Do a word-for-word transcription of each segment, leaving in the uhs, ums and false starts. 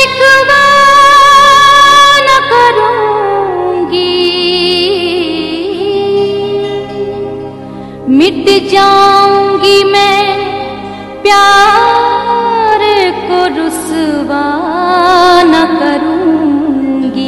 शिकवा न करूंगी, मिट जाऊंगी मैं प्यार को रुसवा न करूंगी।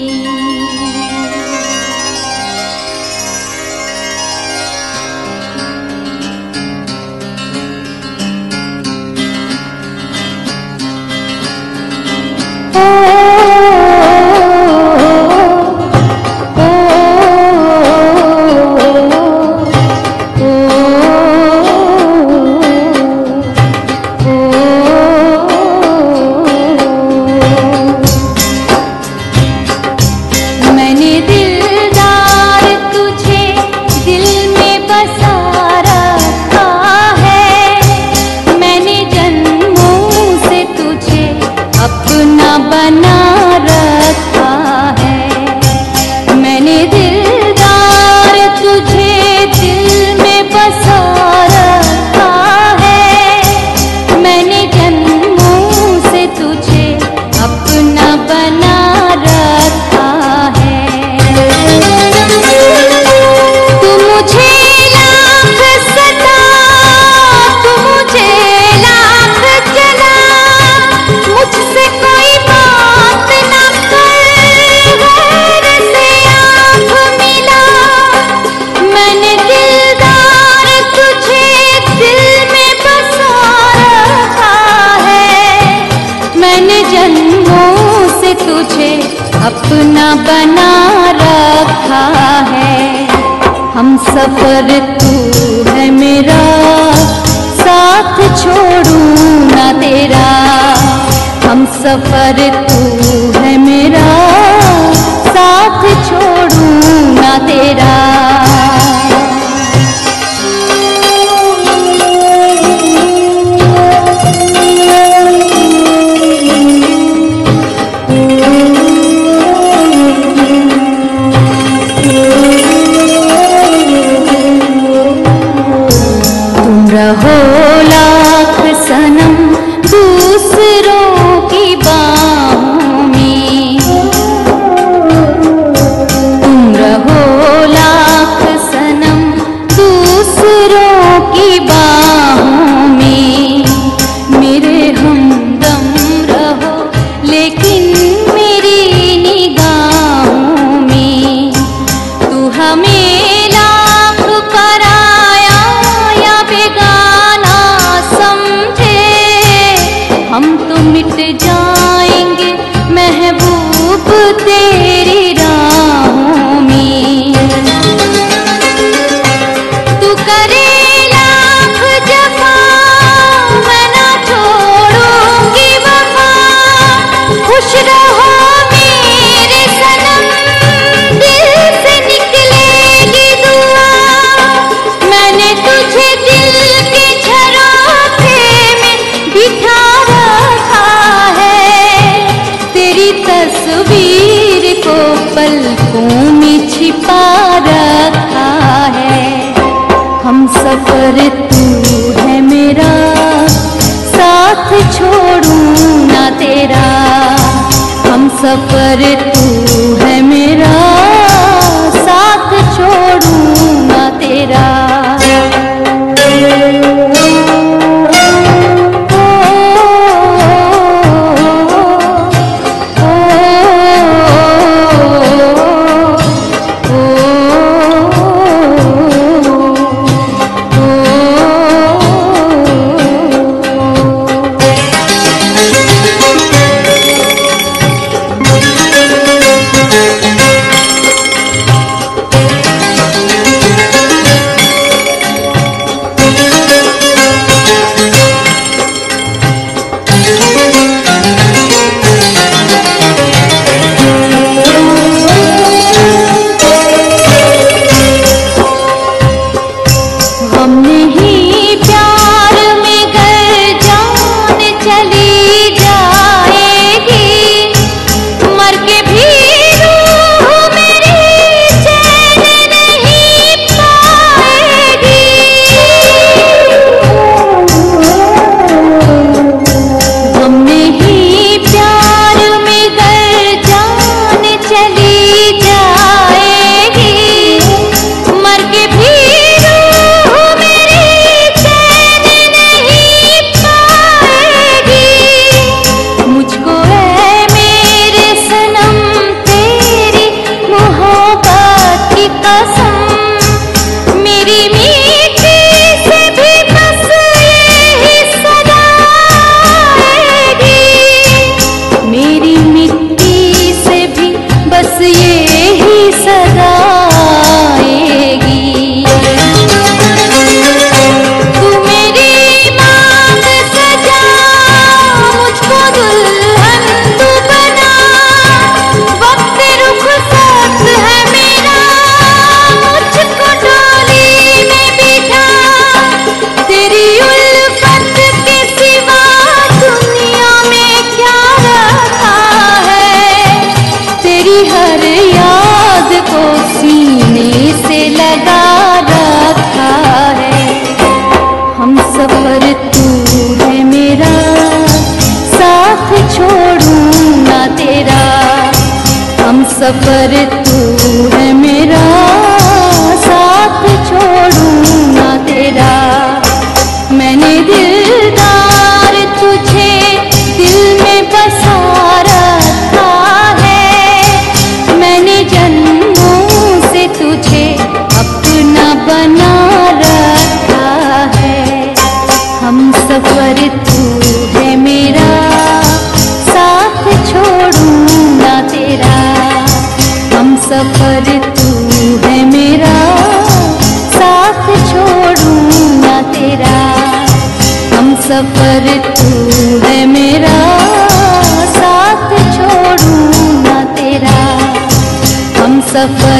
अपना बना रखा है, हम सफर तू है मेरा, साथ छोड़ूं ना तेरा। हम सफर तू है मेरा, साथ छोड़ूं ना तेरा। रहो लाख सनम दूसरों की बाहों में, तुम रहो लाख सनम दूसरों की बाहों में। मेरे हमदम रहो लेकिन मेरी निगाहों में। तू हमें हम तो मिट जाएंगे महबूब तेरी राहों में। तू करे लाख जफा मैं ना छोड़ूंगी वफा। खुश रहो मेरे सनम दिल से निकलेगी दुआ। मैंने तुझे दिल के झरोखे में बिठा तस्वीर को पलकों में छिपा रखा है। हम सफर तू है मेरा, साथ छोड़ूं ना तेरा। हम सफर तू है मेरा, साथ छोड़ूं ना तेरा। सफर तू है मेरा, साथ छोड़ूं ना तेरा। मैंने दिलदार तुझे दिल में बसा रखा है, मैंने जन्मों से तुझे अपना बना रखा है। हम सफर तू है मेरा, साथ छोड़ूं ना तेरा। हम सफर तू है मेरा, साथ छोड़ूं ना तेरा। हम सफर तू है मेरा, साथ छोड़ूं ना तेरा। हम सफर